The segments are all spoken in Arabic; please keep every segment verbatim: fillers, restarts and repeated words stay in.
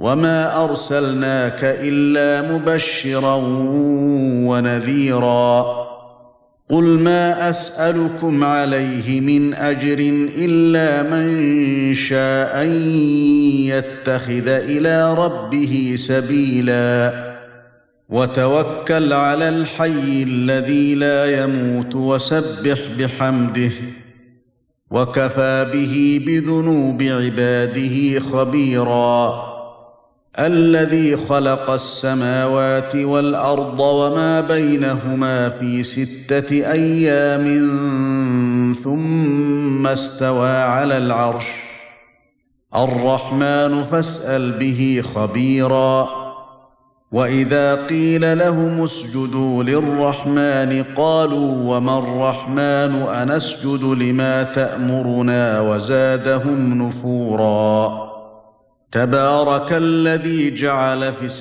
وما أرسلناك إلا مبشرا ونذيرا قل ما أسألكم عليه من أجر إلا من شاء أن يتخذ إلى ربه سبيلا وتوكل على الحي الذي لا يموت وسبح بحمده وكفى به بذنوب عباده خبيرا الذي خلق السماوات والأرض وما بينهما في ستة أيام ثم استوى على العرش الرحمن فاسأل به خبيرا وإذا قيل لهم اسجدوا للرحمن قالوا وما الرحمن أنسجد لما تأمرنا وزادهم نفورا تبارك الذي جعل في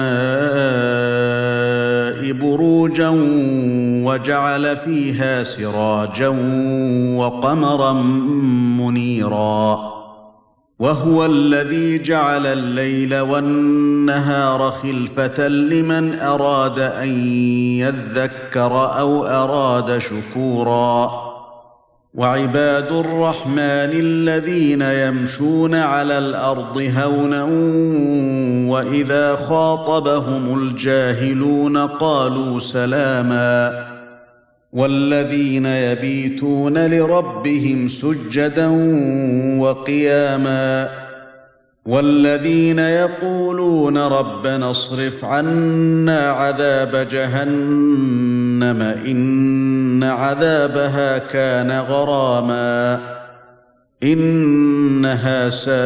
السماء بروجا وجعل فيها سراجا وقمرا منيرا وهو الذي جعل الليل والنهار خلفة لمن أراد أن يذكر أو أراد شكورا وعباد الرحمن الذين يمشون على الأرض هونا وإذا خاطبهم الجاهلون قالوا سلاما والذين يبيتون لربهم سجدا وقياما والذين يقولون ربنا اصرف عنا عذاب جهنم إن عذابها كان غراما إنها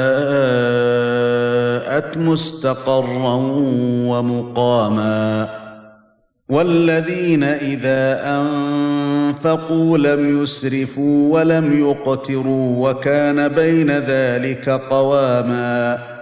ساءت مستقرا ومقاما والذين إذا أنفقوا لم يسرفوا ولم يقتروا وكان بين ذلك قواما